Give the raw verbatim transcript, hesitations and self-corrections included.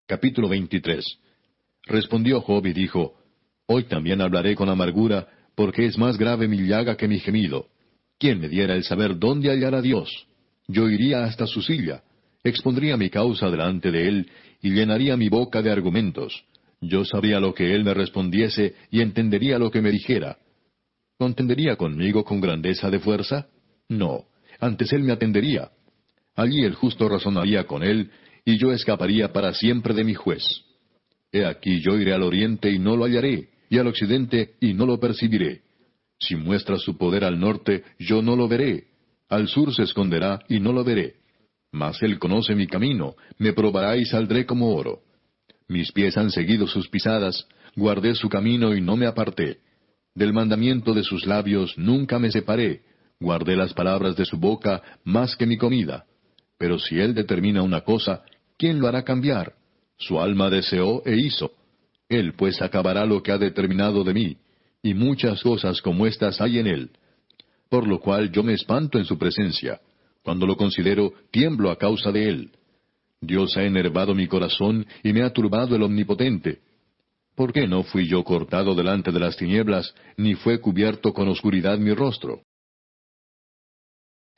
Capítulo veintitrés. Respondió Job y dijo, Hoy también hablaré con amargura, porque es más grave mi llaga que mi gemido. ¿Quién me diera el saber dónde hallar a Dios? Yo iría hasta su silla, expondría mi causa delante de él, y llenaría mi boca de argumentos. Yo sabría lo que él me respondiese, y entendería lo que me dijera. ¿Contendería conmigo con grandeza de fuerza? No, antes él me atendería. Allí el justo razonaría con él, y yo escaparía para siempre de mi juez. He aquí yo iré al oriente y no lo hallaré, y al occidente y no lo percibiré. Si muestra su poder al norte, yo no lo veré. Al sur se esconderá y no lo veré. Mas él conoce mi camino, me probará y saldré como oro. Mis pies han seguido sus pisadas, guardé su camino y no me aparté. Del mandamiento de sus labios nunca me separé, guardé las palabras de su boca más que mi comida. Pero si él determina una cosa, ¿quién lo hará cambiar? Su alma deseó e hizo. Él pues acabará lo que ha determinado de mí, y muchas cosas como estas hay en él. Por lo cual yo me espanto en su presencia. Cuando lo considero, tiemblo a causa de él. Dios ha enervado mi corazón y me ha turbado el Omnipotente. ¿Por qué no fui yo cortado delante de las tinieblas, ni fue cubierto con oscuridad mi rostro?